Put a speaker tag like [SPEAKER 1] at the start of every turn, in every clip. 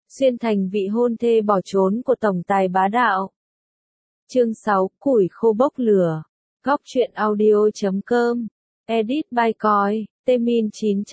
[SPEAKER 1] xuyên thành vị hôn thê bỏ trốn của tổng tài bá đạo. Chương 6, củi khô bốc lửa. Góc truyện audio.com. Edit by Còi, Temin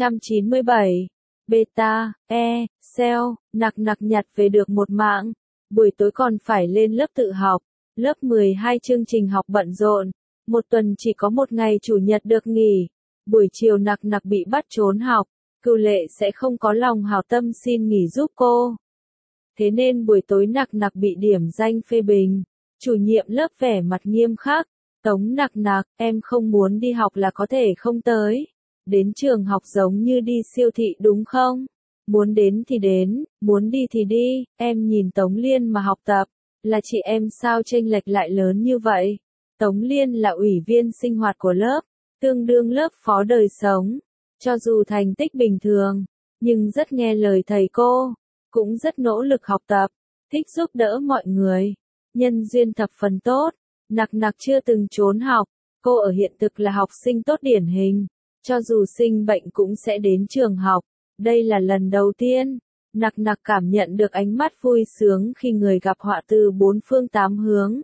[SPEAKER 1] 997. Beta, Cell, nặc nhặt về được một mạng. Buổi tối còn phải lên lớp tự học. Lớp 12 chương trình học bận rộn. Một tuần chỉ có một ngày chủ nhật được nghỉ. Buổi chiều nặc bị bắt trốn học. Cửu Lệ sẽ không có lòng hảo tâm xin nghỉ giúp cô. Thế nên buổi tối nặc bị điểm danh phê bình. Chủ nhiệm lớp vẻ mặt nghiêm khắc. Tống nặc, em không muốn đi học là có thể không tới. Đến trường học giống như đi siêu thị đúng không? Muốn đến thì đến, muốn đi thì đi, em nhìn Tống Liên mà học tập. Là chị em sao chênh lệch lại lớn như vậy? Tống Liên là ủy viên sinh hoạt của lớp, tương đương lớp phó đời sống. Cho dù thành tích bình thường, nhưng rất nghe lời thầy cô, cũng rất nỗ lực học tập, thích giúp đỡ mọi người. Nhân duyên thập phần tốt, nặc chưa từng trốn học, cô ở hiện thực là học sinh tốt điển hình. Cho dù sinh bệnh cũng sẽ đến trường học, đây là lần đầu tiên. Nặc cảm nhận được ánh mắt vui sướng khi người gặp họa từ bốn phương tám hướng.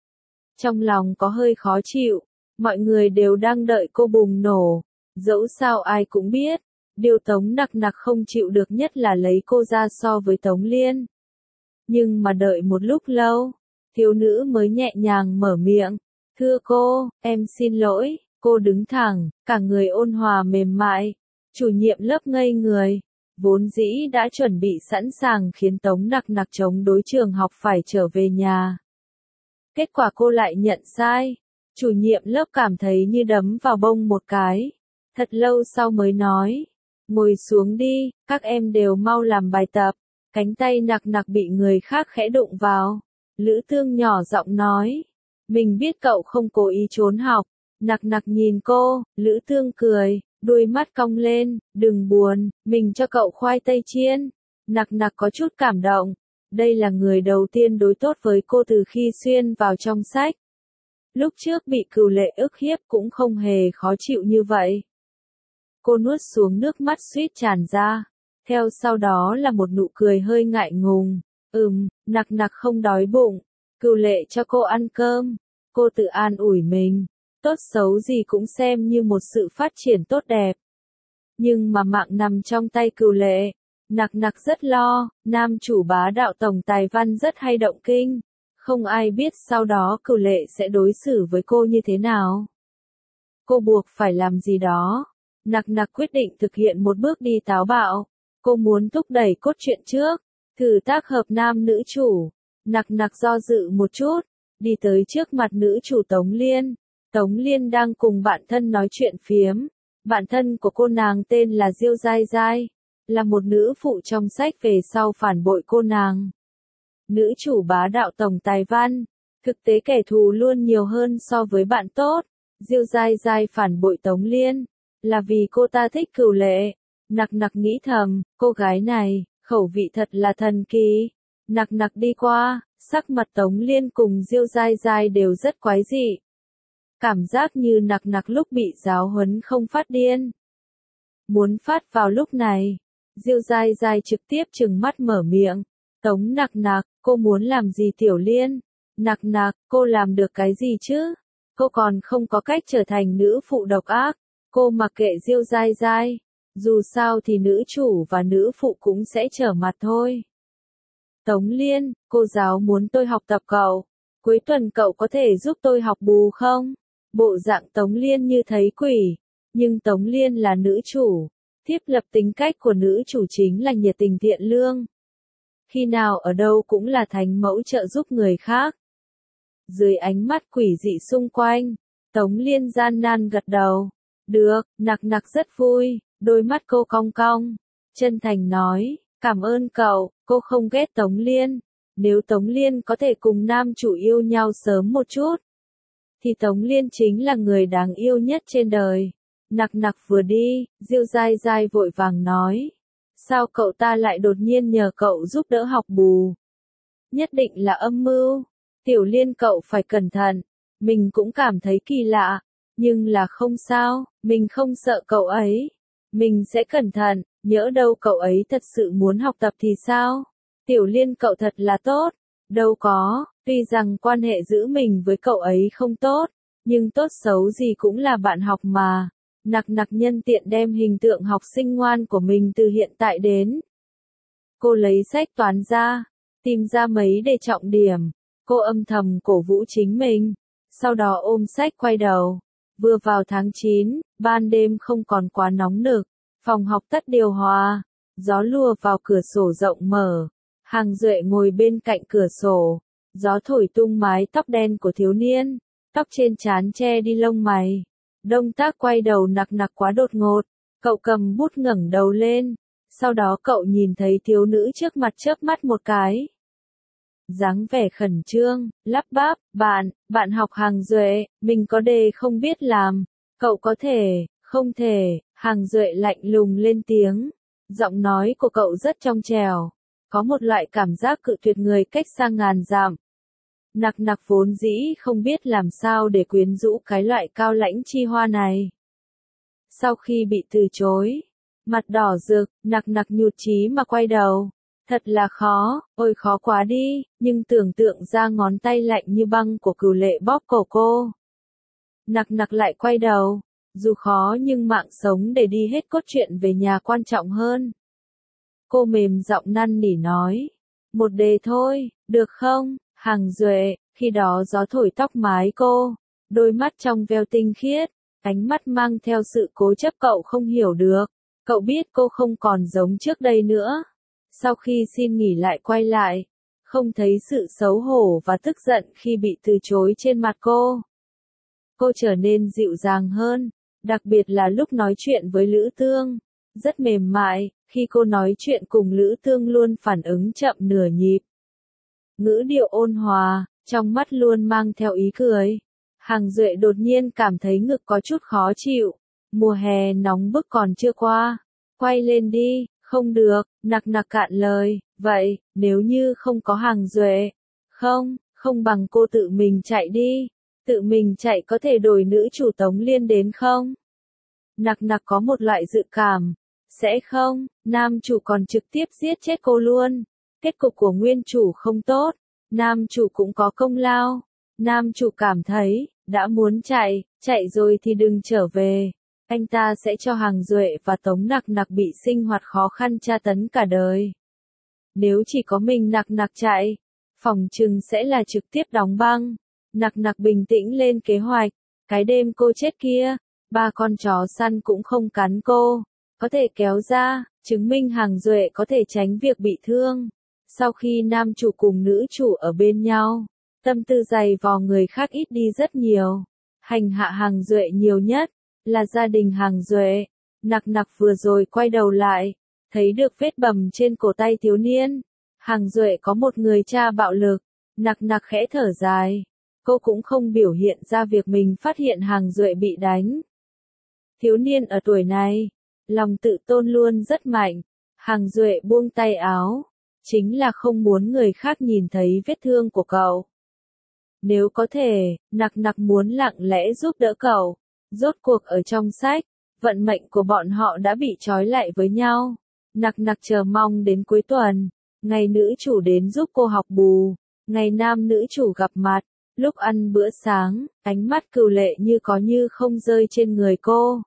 [SPEAKER 1] Trong lòng có hơi khó chịu, mọi người đều đang đợi cô bùng nổ. Dẫu sao ai cũng biết, điều Tống nặc không chịu được nhất là lấy cô ra so với Tống Liên. Nhưng mà đợi một lúc lâu, thiếu nữ mới nhẹ nhàng mở miệng. Thưa cô, em xin lỗi. Cô đứng thẳng, cả người ôn hòa mềm mại. Chủ nhiệm lớp ngây người. Vốn dĩ đã chuẩn bị sẵn sàng khiến Tống nặc chống đối trường học phải trở về nhà. Kết quả cô lại nhận sai. Chủ nhiệm lớp cảm thấy như đấm vào bông một cái. Thật lâu sau mới nói. Ngồi xuống đi, các em đều mau làm bài tập. Cánh tay nặc bị người khác khẽ đụng vào. Lữ Tương nhỏ giọng nói. Mình biết cậu không cố ý trốn học. Nặc nhìn cô, Lữ Tương cười, đuôi mắt cong lên, đừng buồn, mình cho cậu khoai tây chiên. Nặc có chút cảm động. Đây là người đầu tiên đối tốt với cô từ khi xuyên vào trong sách. Lúc trước bị Cửu Lệ ức hiếp cũng không hề khó chịu như vậy. Cô nuốt xuống nước mắt suýt tràn ra. Theo sau đó là một nụ cười hơi ngại ngùng. Nặc không đói bụng. Cửu Lệ cho cô ăn cơm. Cô tự an ủi mình. Tốt xấu gì cũng xem như một sự phát triển tốt đẹp. Nhưng mà mạng nằm trong tay Cửu Lệ. Nặc rất lo, nam chủ bá đạo tổng tài văn rất hay động kinh. Không ai biết sau đó Cửu Lệ sẽ đối xử với cô như thế nào. Cô buộc phải làm gì đó. Nặc quyết định thực hiện một bước đi táo bạo. Cô muốn thúc đẩy cốt truyện trước. Thử tác hợp nam nữ chủ. Nặc do dự một chút. Đi tới trước mặt nữ chủ Tống Liên. Tống Liên đang cùng bạn thân nói chuyện phiếm. Bạn thân của cô nàng tên là Diêu Giai Giai. Là một nữ phụ trong sách về sau phản bội cô nàng. Nữ chủ bá đạo tổng tài văn. Thực tế kẻ thù luôn nhiều hơn so với bạn tốt. Diêu Giai Giai phản bội Tống Liên. Là vì cô ta thích Cửu Lệ. Nặc nghĩ thầm, cô gái này, khẩu vị thật là thần kỳ. Nặc đi qua, sắc mặt Tống Liên cùng Diêu Giai Giai đều rất quái dị. Cảm giác như nặc lúc bị giáo huấn không phát điên. Muốn phát vào lúc này. Diêu Giai Giai trực tiếp trừng mắt mở miệng. Tống nặc, cô muốn làm gì Tiểu Liên? Nặc, cô làm được cái gì chứ? Cô còn không có cách trở thành nữ phụ độc ác. Cô mặc kệ Diêu Giai Giai. Dù sao thì nữ chủ và nữ phụ cũng sẽ trở mặt thôi. Tống Liên, cô giáo muốn tôi học tập cậu. Cuối tuần cậu có thể giúp tôi học bù không? Bộ dạng Tống Liên như thấy quỷ. Nhưng Tống Liên là nữ chủ. Thiết lập tính cách của nữ chủ chính là nhiệt tình thiện lương. Khi nào ở đâu cũng là thánh mẫu trợ giúp người khác. Dưới ánh mắt quỷ dị xung quanh, Tống Liên gian nan gật đầu. Được, nặc rất vui, đôi mắt cô cong cong. Chân thành nói, cảm ơn cậu, cô không ghét Tống Liên. Nếu Tống Liên có thể cùng nam chủ yêu nhau sớm một chút, thì Tống Liên chính là người đáng yêu nhất trên đời. Nặc vừa đi, Diêu Giai Giai vội vàng nói. Sao cậu ta lại đột nhiên nhờ cậu giúp đỡ học bù? Nhất định là âm mưu. Tiểu Liên cậu phải cẩn thận. Mình cũng cảm thấy kỳ lạ. Nhưng là không sao, mình không sợ cậu ấy. Mình sẽ cẩn thận, nhỡ đâu cậu ấy thật sự muốn học tập thì sao? Tiểu Liên cậu thật là tốt. Đâu có, tuy rằng quan hệ giữa mình với cậu ấy không tốt, nhưng tốt xấu gì cũng là bạn học mà. Nặc nặc nhân tiện đem hình tượng học sinh ngoan của mình từ hiện tại đến. Cô lấy sách toán ra, tìm ra mấy đề trọng điểm. Cô âm thầm cổ vũ chính mình. Sau đó ôm sách quay đầu. Vừa vào tháng 9, ban đêm không còn quá nóng nực. Phòng học tắt điều hòa. Gió lùa vào cửa sổ rộng mở. Hàng Duệ ngồi bên cạnh cửa sổ. Gió thổi tung mái tóc đen của thiếu niên. Tóc trên trán che đi lông mày. Động tác quay đầu nặc nặc quá đột ngột. Cậu cầm bút ngẩng đầu lên. Sau đó cậu nhìn thấy thiếu nữ trước mặt chớp mắt một cái. Dáng vẻ khẩn trương, lắp bắp, bạn học Hàng Duệ, mình có đề không biết làm. Cậu có thể, không thể, Hàng Duệ lạnh lùng lên tiếng. Giọng nói của cậu rất trong trẻo. Có một loại cảm giác cự tuyệt người cách xa ngàn dặm. Nặc nặc vốn dĩ không biết làm sao để quyến rũ cái loại cao lãnh chi hoa này. Sau khi bị từ chối, mặt đỏ rực, nặc nặc nhụt chí mà quay đầu. Thật là khó, ôi khó quá đi, nhưng tưởng tượng ra ngón tay lạnh như băng của Cửu Lệ bóp cổ cô. Nặc nặc lại quay đầu, dù khó nhưng mạng sống để đi hết cốt truyện về nhà quan trọng hơn. Cô mềm giọng năn nỉ nói, một đề thôi, được không, Hàng Duệ, khi đó gió thổi tóc mái cô, đôi mắt trong veo tinh khiết, ánh mắt mang theo sự cố chấp cậu không hiểu được, cậu biết cô không còn giống trước đây nữa. Sau khi xin nghỉ lại quay lại, không thấy sự xấu hổ và tức giận khi bị từ chối trên mặt cô. Cô trở nên dịu dàng hơn, đặc biệt là lúc nói chuyện với Lữ Tương, rất mềm mại, khi cô nói chuyện cùng Lữ Tương luôn phản ứng chậm nửa nhịp. Ngữ điệu ôn hòa, trong mắt luôn mang theo ý cười. Hàng Duệ đột nhiên cảm thấy ngực có chút khó chịu, mùa hè nóng bức còn chưa qua, quay lên đi. Không được, nặc nặc cạn lời, vậy, nếu như không có Hàng Duệ, không bằng cô tự mình chạy đi, tự mình chạy có thể đổi nữ chủ Tống Liên đến không? Nặc nặc có một loại dự cảm, sẽ không, nam chủ còn trực tiếp giết chết cô luôn, kết cục của nguyên chủ không tốt, nam chủ cũng có công lao, nam chủ cảm thấy, đã muốn chạy rồi thì đừng trở về. Anh ta sẽ cho Hàng Duệ và Tống Nặc Nặc bị sinh hoạt khó khăn tra tấn cả đời. Nếu chỉ có mình Nặc Nặc chạy, phỏng chừng sẽ là trực tiếp đóng băng. Nặc Nặc bình tĩnh lên kế hoạch, cái đêm cô chết kia, 3 con chó săn cũng không cắn cô, có thể kéo ra, chứng minh Hàng Duệ có thể tránh việc bị thương. Sau khi nam chủ cùng nữ chủ ở bên nhau, tâm tư dày vò người khác ít đi rất nhiều. Hành hạ Hàng Duệ nhiều nhất là gia đình Hàng Duệ. Nặc nặc vừa rồi quay đầu lại, thấy được vết bầm trên cổ tay thiếu niên. Hàng Duệ có một người cha bạo lực. Nặc nặc khẽ thở dài. Cô cũng không biểu hiện ra việc mình phát hiện Hàng Duệ bị đánh. Thiếu niên ở tuổi này, lòng tự tôn luôn rất mạnh. Hàng Duệ buông tay áo, chính là không muốn người khác nhìn thấy vết thương của cậu. Nếu có thể, nặc nặc muốn lặng lẽ giúp đỡ cậu. Rốt cuộc ở trong sách, vận mệnh của bọn họ đã bị trói lại với nhau. Nặc nặc chờ mong đến cuối tuần, ngày nữ chủ đến giúp cô học bù, ngày nam nữ chủ gặp mặt, lúc ăn bữa sáng, ánh mắt Cửu Lệ như có như không rơi trên người cô.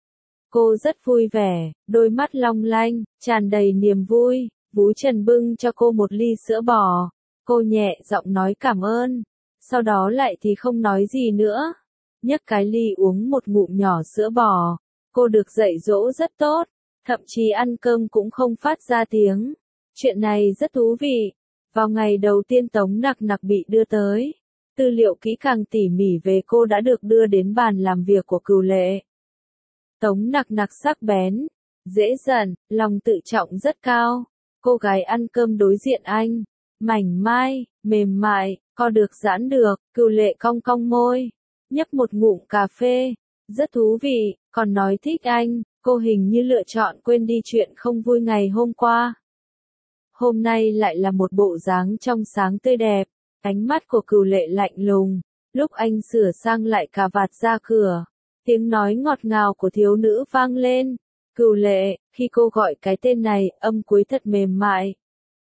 [SPEAKER 1] Cô rất vui vẻ, đôi mắt long lanh, tràn đầy niềm vui. Vú Trần bưng cho cô một ly sữa bò, cô nhẹ giọng nói cảm ơn, sau đó lại thì không nói gì nữa. Nhấc cái ly uống một ngụm nhỏ sữa bò, cô được dạy dỗ rất tốt, thậm chí ăn cơm cũng không phát ra tiếng. Chuyện này rất thú vị. Vào ngày đầu tiên Tống Nặc Nặc bị đưa tới, tư liệu kỹ càng tỉ mỉ về cô đã được đưa đến bàn làm việc của Cửu Lệ. Tống Nặc Nặc sắc bén, dễ giận, lòng tự trọng rất cao. Cô gái ăn cơm đối diện anh, mảnh mai, mềm mại, co được giãn được. Cửu Lệ cong cong môi, nhấp một ngụm cà phê, rất thú vị, còn nói thích anh. Cô hình như lựa chọn quên đi chuyện không vui ngày hôm qua. Hôm nay lại là một bộ dáng trong sáng tươi đẹp, ánh mắt của Cửu Lệ lạnh lùng. Lúc anh sửa sang lại cà vạt ra cửa, tiếng nói ngọt ngào của thiếu nữ vang lên. Cửu Lệ, khi cô gọi cái tên này, âm cuối thật mềm mại.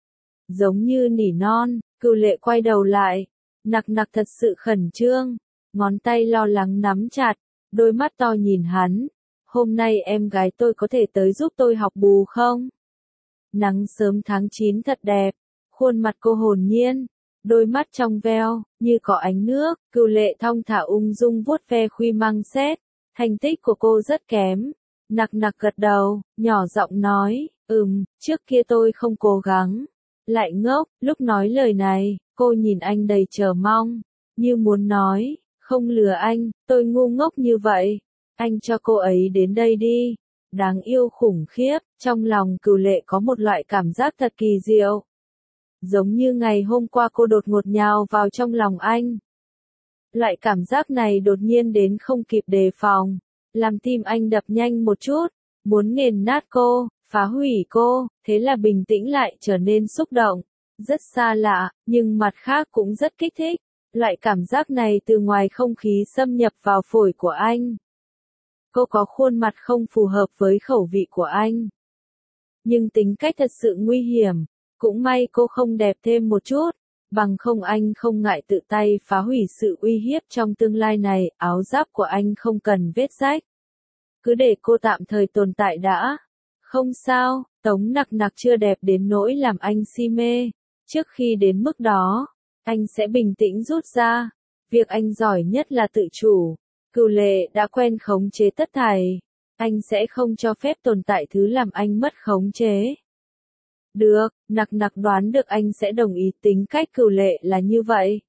[SPEAKER 1] Giống như nỉ non, Cửu Lệ quay đầu lại. Nặc nặc thật sự khẩn trương, ngón tay lo lắng nắm chặt, đôi mắt to nhìn hắn. Hôm nay em gái tôi có thể tới giúp tôi học bù không? Nắng sớm tháng 9 thật đẹp, khuôn mặt cô hồn nhiên, đôi mắt trong veo, như có ánh nước. Cửu Lệ thong thả ung dung vuốt ve khuy măng xét, thành tích của cô rất kém. Nặc nặc gật đầu, nhỏ giọng nói, trước kia tôi không cố gắng. Lại ngốc, lúc nói lời này, cô nhìn anh đầy chờ mong, như muốn nói, không lừa anh, tôi ngu ngốc như vậy. Anh cho cô ấy đến đây đi. Đáng yêu khủng khiếp, trong lòng Cửu Lệ có một loại cảm giác thật kỳ diệu. Giống như ngày hôm qua cô đột ngột nhào vào trong lòng anh. Loại cảm giác này đột nhiên đến không kịp đề phòng, làm tim anh đập nhanh một chút, muốn nghiền nát cô, phá hủy cô, thế là bình tĩnh lại trở nên xúc động. Rất xa lạ, nhưng mặt khác cũng rất kích thích. Loại cảm giác này từ ngoài không khí xâm nhập vào phổi của anh. Cô có khuôn mặt không phù hợp với khẩu vị của anh, nhưng tính cách thật sự nguy hiểm. Cũng may cô không đẹp thêm một chút, bằng không anh không ngại tự tay phá hủy sự uy hiếp trong tương lai này. Áo giáp của anh không cần vết rách, cứ để cô tạm thời tồn tại đã. Không sao, Tống Nặc Nặc chưa đẹp đến nỗi làm anh si mê. Trước khi đến mức đó, anh sẽ bình tĩnh rút ra. Việc anh giỏi nhất là tự chủ. Cửu Lệ đã quen khống chế tất thảy. Anh sẽ không cho phép tồn tại thứ làm anh mất khống chế. Được, Nặc Nặc đoán được anh sẽ đồng ý tính cách Cửu Lệ là như vậy.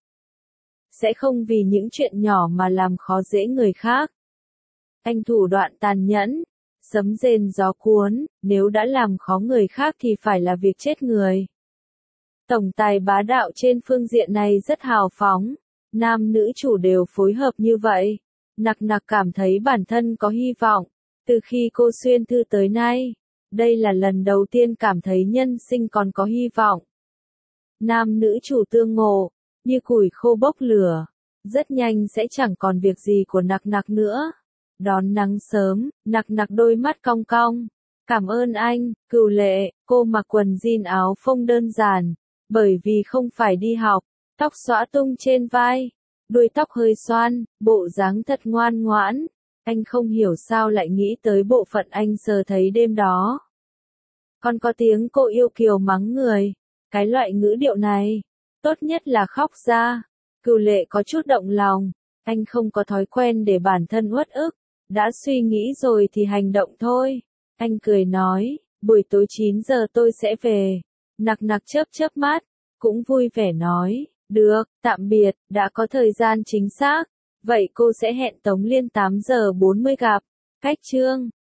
[SPEAKER 1] Sẽ không vì những chuyện nhỏ mà làm khó dễ người khác. Anh thủ đoạn tàn nhẫn, sấm rền gió cuốn, nếu đã làm khó người khác thì phải là việc chết người. Tổng tài bá đạo trên phương diện này rất hào phóng, nam nữ chủ đều phối hợp như vậy. Nặc Nặc cảm thấy bản thân có hy vọng, từ khi cô xuyên thư tới nay, đây là lần đầu tiên cảm thấy nhân sinh còn có hy vọng. Nam nữ chủ tương ngộ, như củi khô bốc lửa, rất nhanh sẽ chẳng còn việc gì của Nặc Nặc nữa. Đón nắng sớm, Nặc Nặc đôi mắt cong cong. Cảm ơn anh, Cửu Lệ. Cô mặc quần jean áo phông đơn giản, bởi vì không phải đi học, tóc xõa tung trên vai, đuôi tóc hơi xoăn, bộ dáng thật ngoan ngoãn. Anh không hiểu sao lại nghĩ tới bộ phận anh sờ thấy đêm đó. Còn có tiếng cô yêu kiều mắng người, cái loại ngữ điệu này, tốt nhất là khóc ra. Cửu Lệ có chút động lòng, anh không có thói quen để bản thân uất ức, đã suy nghĩ rồi thì hành động thôi. Anh cười nói, buổi tối 9 giờ tôi sẽ về. Nặc Nặc chớp chớp mắt, cũng vui vẻ nói, được, tạm biệt, đã có thời gian chính xác. Vậy cô sẽ hẹn Tống Liên 8 giờ 40 gặp. Cách chương